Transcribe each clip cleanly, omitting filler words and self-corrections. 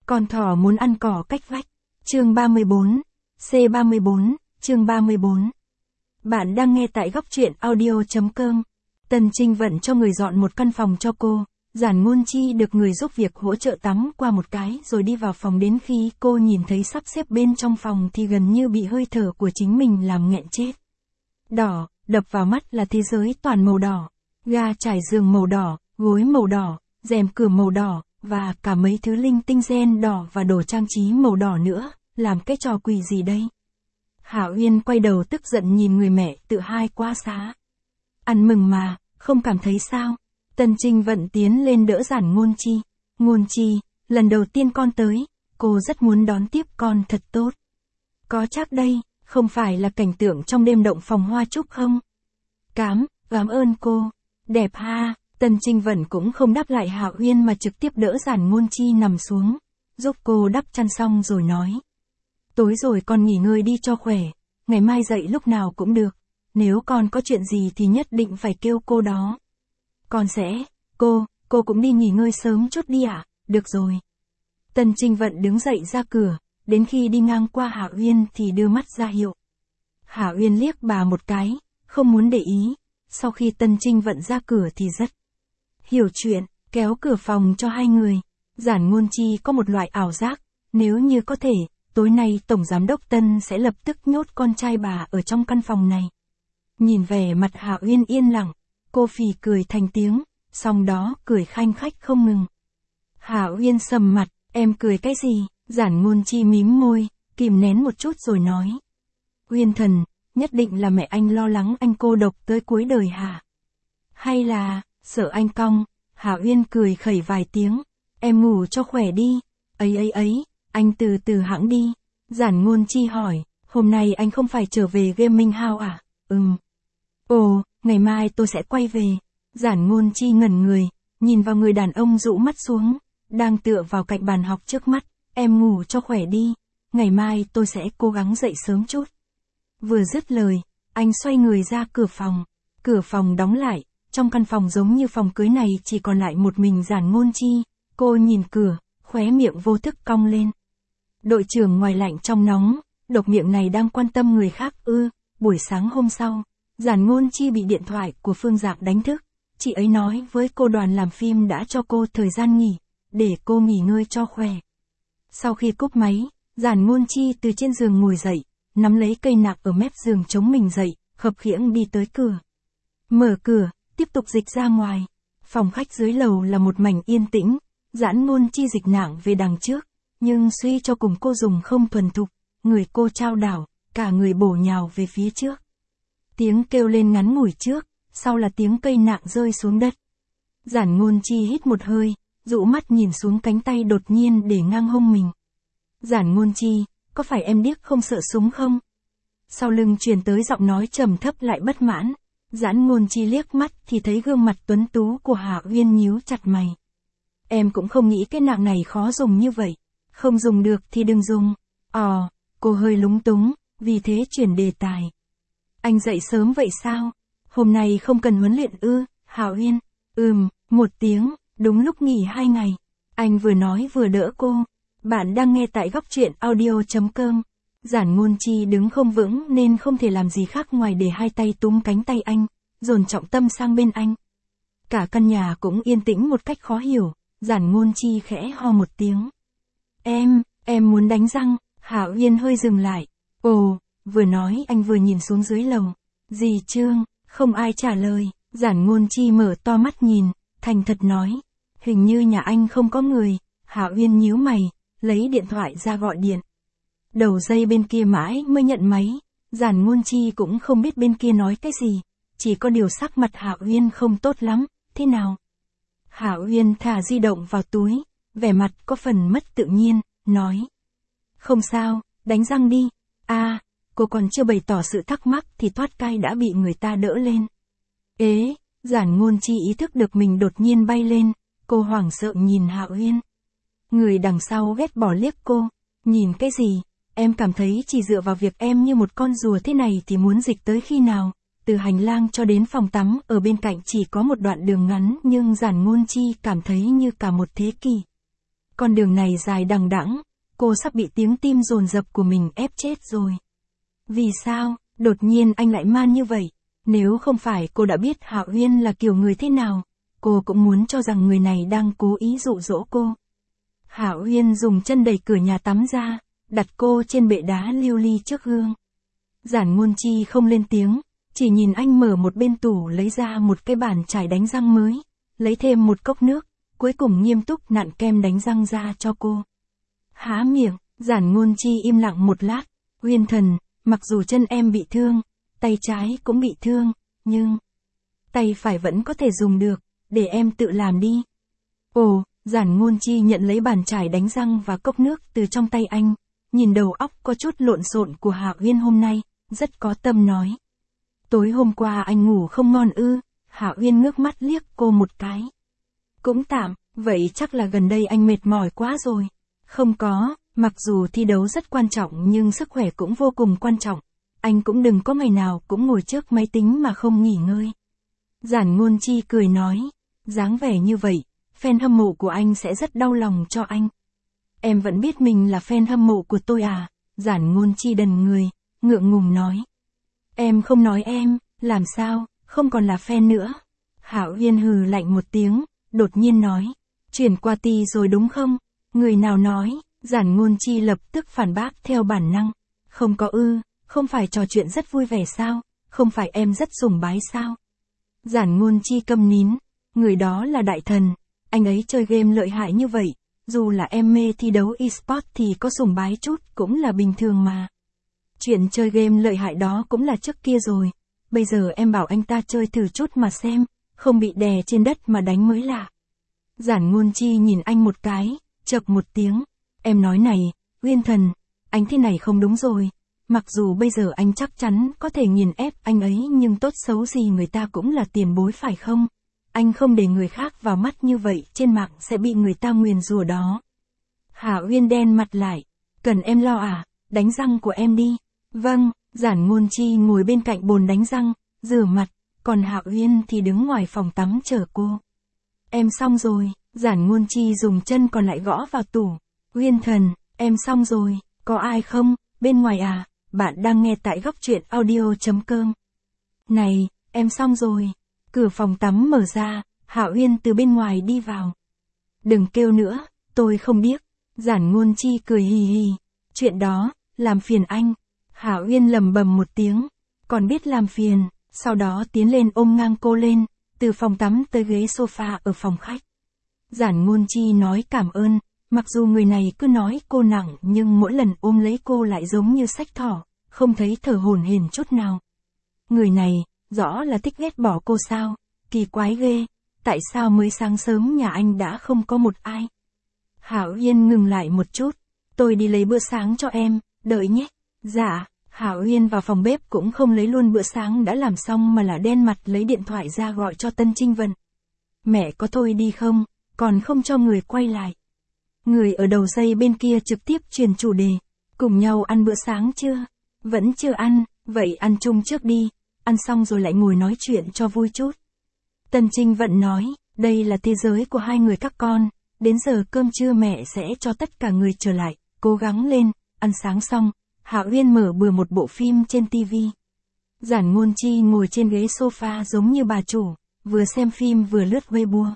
Con thỏ muốn ăn cỏ cách vách. Chương 34. C34, chương 34. Bạn đang nghe tại góc truyện audio.com. Tần Trinh Vận cho người dọn một căn phòng cho cô. Giản Ngôn Chi được người giúp việc hỗ trợ tắm qua một cái rồi đi vào phòng, đến khi cô nhìn thấy sắp xếp bên trong phòng thì gần như bị hơi thở của chính mình làm nghẹn chết. Đỏ, đập vào mắt là thế giới toàn màu đỏ. Ga trải giường màu đỏ, gối màu đỏ, rèm cửa màu đỏ, và cả mấy thứ linh tinh ren đỏ và đồ trang trí màu đỏ nữa. Làm cái trò quỷ gì đây? Hạ Uyên quay đầu tức giận nhìn người mẹ tự hai quá xá. Ăn mừng mà, không cảm thấy sao? Tần Trinh Vận tiến lên đỡ Giản Ngôn Chi. Ngôn Chi, lần đầu tiên con tới, cô rất muốn đón tiếp con thật tốt. Có chắc đây, không phải là cảnh tượng trong đêm động phòng hoa trúc không? Cảm ơn cô. Đẹp ha. Tần Trinh Vận cũng không đáp lại Hạ Uyên mà trực tiếp đỡ Giản Ngôn Chi nằm xuống, giúp cô đắp chăn xong rồi nói. Tối rồi con nghỉ ngơi đi cho khỏe, ngày mai dậy lúc nào cũng được, nếu con có chuyện gì thì nhất định phải kêu cô đó. Con sẽ, cô cũng đi nghỉ ngơi sớm chút đi ạ, được rồi. Tần Trinh Vận đứng dậy ra cửa, đến khi đi ngang qua Hạ Uyên thì đưa mắt ra hiệu. Hạ Uyên liếc bà một cái, không muốn để ý, sau khi Tần Trinh Vận ra cửa thì rất hiểu chuyện, kéo cửa phòng cho hai người. Giản Ngôn Chi có một loại ảo giác, nếu như có thể, tối nay Tổng Giám đốc Tân sẽ lập tức nhốt con trai bà ở trong căn phòng này. Nhìn vẻ mặt Hạ Uyên yên lặng, cô phì cười thành tiếng, xong đó cười khanh khách không ngừng. Hạ Uyên sầm mặt, em cười cái gì? Giản Ngôn Chi mím môi, kìm nén một chút rồi nói. Uyên thần, nhất định là mẹ anh lo lắng anh cô độc tới cuối đời hả? Hay là, sợ anh cong? Hạ Uyên cười khẩy vài tiếng, em ngủ cho khỏe đi. Ấy, anh từ từ hãng đi. Giản Ngôn Chi hỏi, hôm nay anh không phải trở về Gaming House à? Ồ, ngày mai tôi sẽ quay về. Giản Ngôn Chi ngẩn người, nhìn vào người đàn ông rũ mắt xuống, đang tựa vào cạnh bàn học trước mắt. Em ngủ cho khỏe đi, ngày mai tôi sẽ cố gắng dậy sớm chút. Vừa dứt lời, anh xoay người ra cửa phòng đóng lại, trong căn phòng giống như phòng cưới này chỉ còn lại một mình Giản Ngôn Chi. Cô nhìn cửa, khóe miệng vô thức cong lên. Đội trưởng ngoài lạnh trong nóng, độc miệng này đang quan tâm người khác ư? Buổi sáng hôm sau, Giản Ngôn Chi bị điện thoại của Phương Dạng đánh thức. Chị ấy nói với cô đoàn làm phim đã cho cô thời gian nghỉ, để cô nghỉ ngơi cho khỏe. Sau khi cúp máy, Giản Ngôn Chi từ trên giường ngồi dậy, nắm lấy cây nạc ở mép giường chống mình dậy, khập khiễng đi tới cửa. Mở cửa, tiếp tục dịch ra ngoài. Phòng khách dưới lầu là một mảnh yên tĩnh. Giản Ngôn Chi dịch nạng về đằng trước, nhưng suy cho cùng cô dùng không thuần thục, người cô trao đảo, cả người bổ nhào về phía trước. Tiếng kêu lên ngắn ngủi trước, sau là tiếng cây nạng rơi xuống đất. Giản Ngôn Chi hít một hơi, dụ mắt nhìn xuống cánh tay đột nhiên để ngang hông mình. Giản Ngôn Chi, có phải em điếc không sợ súng không? Sau lưng truyền tới giọng nói trầm thấp lại bất mãn. Giản Ngôn Chi liếc mắt thì thấy gương mặt tuấn tú của Hạ Uyên nhíu chặt mày. Em cũng không nghĩ cái nạng này khó dùng như vậy. Không dùng được thì đừng dùng. Cô hơi lúng túng, vì thế chuyển đề tài. Anh dậy sớm vậy sao? Hôm nay không cần huấn luyện ư? Hạ Uyên, một tiếng, đúng lúc nghỉ 2 ngày. Anh vừa nói vừa đỡ cô. Bạn đang nghe tại góc truyện audio.com. Giản Ngôn Chi đứng không vững nên không thể làm gì khác ngoài để hai tay túm cánh tay anh, dồn trọng tâm sang bên anh. Cả căn nhà cũng yên tĩnh một cách khó hiểu. Giản Ngôn Chi khẽ ho một tiếng. Em muốn đánh răng. Hạ Uyên hơi dừng lại. Vừa nói anh vừa nhìn xuống dưới lầu. Dì Trương, không ai trả lời. Giản Ngôn Chi mở to mắt nhìn, thành thật nói. Hình như nhà anh không có người. Hạ Uyên nhíu mày, lấy điện thoại ra gọi điện. Đầu dây bên kia mãi mới nhận máy. Giản Ngôn Chi cũng không biết bên kia nói cái gì, chỉ có điều sắc mặt Hạ Uyên không tốt lắm. Thế nào? Hạ Uyên thả di động vào túi, vẻ mặt có phần mất tự nhiên, nói. Không sao, đánh răng đi. Cô còn chưa bày tỏ sự thắc mắc thì thoát cai đã bị người ta đỡ lên. Giản Ngôn Chi ý thức được mình đột nhiên bay lên, cô hoảng sợ nhìn Hạ Uyên. Người đằng sau ghét bỏ liếc cô. Nhìn cái gì? Em cảm thấy chỉ dựa vào việc em như một con rùa thế này thì muốn dịch tới khi nào? Từ hành lang cho đến phòng tắm ở bên cạnh chỉ có một đoạn đường ngắn nhưng Giản Ngôn Chi cảm thấy như cả một thế kỷ. Con đường này dài đằng đẵng, cô sắp bị tiếng tim dồn dập của mình ép chết rồi. Vì sao, đột nhiên anh lại man như vậy? Nếu không phải cô đã biết Hạ Uyên là kiểu người thế nào, cô cũng muốn cho rằng người này đang cố ý dụ dỗ cô. Hạ Uyên dùng chân đẩy cửa nhà tắm ra, đặt cô trên bệ đá lưu ly trước gương. Giản Ngôn Chi không lên tiếng, chỉ nhìn anh mở một bên tủ lấy ra một cái bàn chải đánh răng mới, lấy thêm một cốc nước, cuối cùng nghiêm túc nặn kem đánh răng ra cho cô. Há miệng, Giản Ngôn Chi im lặng một lát, Uyên thần, mặc dù chân em bị thương, tay trái cũng bị thương, nhưng tay phải vẫn có thể dùng được, để em tự làm đi. Ồ, Giản Ngôn Chi nhận lấy bàn chải đánh răng và cốc nước từ trong tay anh, nhìn đầu óc có chút lộn xộn của Hạ Uyên hôm nay, rất có tâm nói. Tối hôm qua anh ngủ không ngon ư? Hạ Uyên ngước mắt liếc cô một cái. Cũng tạm, vậy chắc là gần đây anh mệt mỏi quá rồi. Không có, mặc dù thi đấu rất quan trọng nhưng sức khỏe cũng vô cùng quan trọng. Anh cũng đừng có ngày nào cũng ngồi trước máy tính mà không nghỉ ngơi. Giản Ngôn Chi cười nói, dáng vẻ như vậy, fan hâm mộ của anh sẽ rất đau lòng cho anh. Em vẫn biết mình là fan hâm mộ của tôi à? Giản Ngôn Chi đần người, ngượng ngùng nói. Em không nói em, làm sao, không còn là fan nữa. Hạ Uyên hừ lạnh một tiếng, đột nhiên nói, chuyển qua Ti rồi đúng không? Người nào nói? Giản Ngôn Chi lập tức phản bác theo bản năng. Không có ư, không phải trò chuyện rất vui vẻ sao? Không phải em rất sùng bái sao? Giản Ngôn Chi câm nín, người đó là đại thần, anh ấy chơi game lợi hại như vậy, dù là em mê thi đấu eSport thì có sùng bái chút cũng là bình thường mà. Chuyện chơi game lợi hại đó cũng là trước kia rồi, bây giờ em bảo anh ta chơi thử chút mà xem, không bị đè trên đất mà đánh mới lạ. Giản Ngôn Chi nhìn anh một cái, chậc một tiếng, em nói này, Uyên thần, anh thế này không đúng rồi, mặc dù bây giờ anh chắc chắn có thể nghiền ép anh ấy nhưng tốt xấu gì người ta cũng là tiền bối phải không? Anh không để người khác vào mắt như vậy trên mạng sẽ bị người ta nguyền rủa đó. Hạ Uyên đen mặt lại, cần em lo à, đánh răng của em đi. Vâng, Giản Ngôn Chi ngồi bên cạnh bồn đánh răng, rửa mặt, còn Hạ Uyên thì đứng ngoài phòng tắm chờ cô. Em xong rồi, Giản Ngôn Chi dùng chân còn lại gõ vào tủ. Uyên thần, em xong rồi, có ai không, bên ngoài à, bạn đang nghe tại góc truyện audio.com. Này, em xong rồi. Cửa phòng tắm mở ra, Hạ Uyên từ bên ngoài đi vào. Đừng kêu nữa, tôi không biết. Giản Ngôn Chi cười hì hì. Chuyện đó, làm phiền anh. Hạ Uyên lầm bầm một tiếng. Còn biết làm phiền, sau đó tiến lên ôm ngang cô lên, từ phòng tắm tới ghế sofa ở phòng khách. Giản Ngôn Chi nói cảm ơn, mặc dù người này cứ nói cô nặng nhưng mỗi lần ôm lấy cô lại giống như xách thỏ, không thấy thở hổn hển chút nào. Người này, rõ là thích ghét bỏ cô sao, kỳ quái ghê, tại sao mới sáng sớm nhà anh đã không có một ai. Hạ Uyên ngừng lại một chút, tôi đi lấy bữa sáng cho em, đợi nhé. Dạ, Hạ Uyên vào phòng bếp cũng không lấy luôn bữa sáng đã làm xong mà là đen mặt lấy điện thoại ra gọi cho Tân Trinh Vận. Mẹ có thôi đi không, còn không cho người quay lại. Người ở đầu dây bên kia trực tiếp truyền chủ đề, cùng nhau ăn bữa sáng chưa? Vẫn chưa ăn, vậy ăn chung trước đi, ăn xong rồi lại ngồi nói chuyện cho vui chút. Tân Trinh Vận nói, đây là thế giới của hai người các con, đến giờ cơm trưa mẹ sẽ cho tất cả người trở lại, cố gắng lên, ăn sáng xong, Hạ Uyên mở bừa một bộ phim trên TV. Giản Ngôn Chi ngồi trên ghế sofa giống như bà chủ, vừa xem phim vừa lướt Weibo.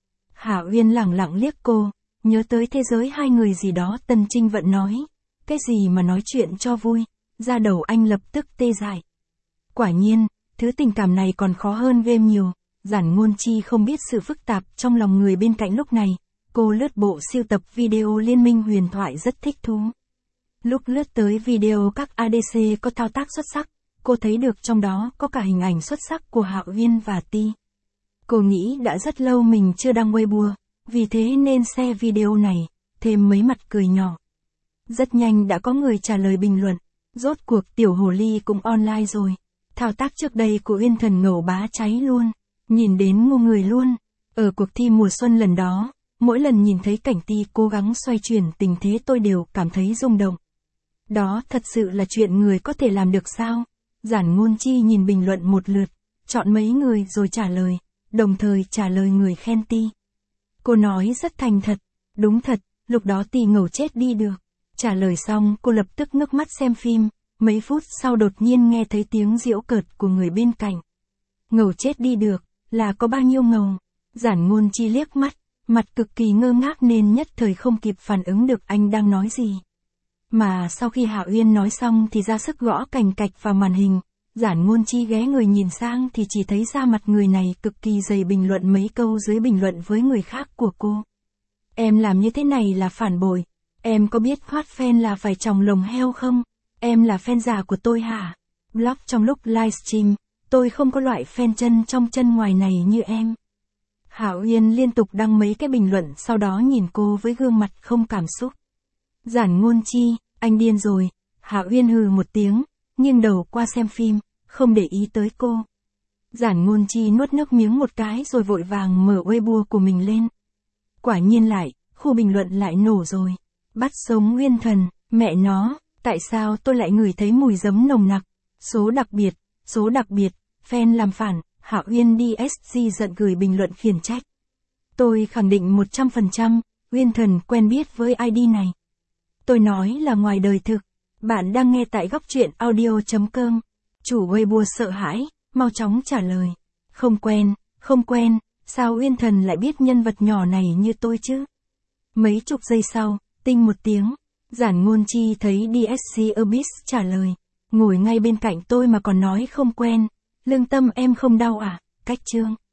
Hạ Uyên lẳng lặng liếc cô, nhớ tới thế giới hai người gì đó. Tân Trinh Vận nói, cái gì mà nói chuyện cho vui, da đầu anh lập tức tê dại. Quả nhiên, thứ tình cảm này còn khó hơn game nhiều. Giản Ngôn Chi không biết sự phức tạp trong lòng người bên cạnh lúc này, cô lướt bộ siêu tập video Liên minh huyền thoại rất thích thú. Lúc lướt tới video các ADC có thao tác xuất sắc, cô thấy được trong đó có cả hình ảnh xuất sắc của Hạ Uyên và Ti. Cô nghĩ đã rất lâu mình chưa đăng Weibo, vì thế nên share video này, thêm mấy mặt cười nhỏ. Rất nhanh đã có người trả lời bình luận, rốt cuộc tiểu hồ ly cũng online rồi. Thao tác trước đây của Uyên thần ngầu bá cháy luôn, nhìn đến ngu người luôn. Ở cuộc thi mùa xuân lần đó, mỗi lần nhìn thấy cảnh Ti cố gắng xoay chuyển tình thế tôi đều cảm thấy rung động. Đó thật sự là chuyện người có thể làm được sao? Giản Ngôn Chi nhìn bình luận một lượt, chọn mấy người rồi trả lời, đồng thời trả lời người khen Ti. Cô nói rất thành thật, đúng thật, lúc đó Tỷ Ngầu chết đi được. Trả lời xong cô lập tức ngước mắt xem phim, mấy phút sau đột nhiên nghe thấy tiếng giễu cợt của người bên cạnh. Ngầu chết đi được, là có bao nhiêu ngầu? Giản Ngôn Chi liếc mắt, mặt cực kỳ ngơ ngác nên nhất thời không kịp phản ứng được anh đang nói gì. Mà sau khi Hạ Uyên nói xong thì ra sức gõ cành cạch vào màn hình, Giản Ngôn Chi ghé người nhìn sang thì chỉ thấy da mặt người này cực kỳ dày bình luận mấy câu dưới bình luận với người khác của cô. Em làm như thế này là phản bội. Em có biết thoát fan là phải tròng lồng heo không? Em là fan già của tôi hả? Blog trong lúc livestream, tôi không có loại fan chân trong chân ngoài này như em. Hạ Uyên liên tục đăng mấy cái bình luận sau đó nhìn cô với gương mặt không cảm xúc. Giản Ngôn Chi, anh điên rồi. Hạ Uyên hừ một tiếng, nghiêng đầu qua xem phim, không để ý tới cô. Giản Ngôn Chi nuốt nước miếng một cái rồi vội vàng mở Weibo của mình lên. Quả nhiên lại, khu bình luận lại nổ rồi. Bắt sống Uyên Thần, mẹ nó, tại sao tôi lại ngửi thấy mùi giấm nồng nặc? Số đặc biệt, fan làm phản, Hạ Uyên DSG giận gửi bình luận khiển trách. Tôi khẳng định 100%, Uyên Thần quen biết với ID này. Tôi nói là ngoài đời thực. Bạn đang nghe tại góc truyện audio.com. Chủ Weibo sợ hãi, mau chóng trả lời. Không quen, sao Uyên Thần lại biết nhân vật nhỏ này như tôi chứ? Mấy chục giây sau, tinh một tiếng, Giản Ngôn Chi thấy DSG Abyss trả lời. Ngồi ngay bên cạnh tôi mà còn nói không quen, lương tâm em không đau à? Cách chương.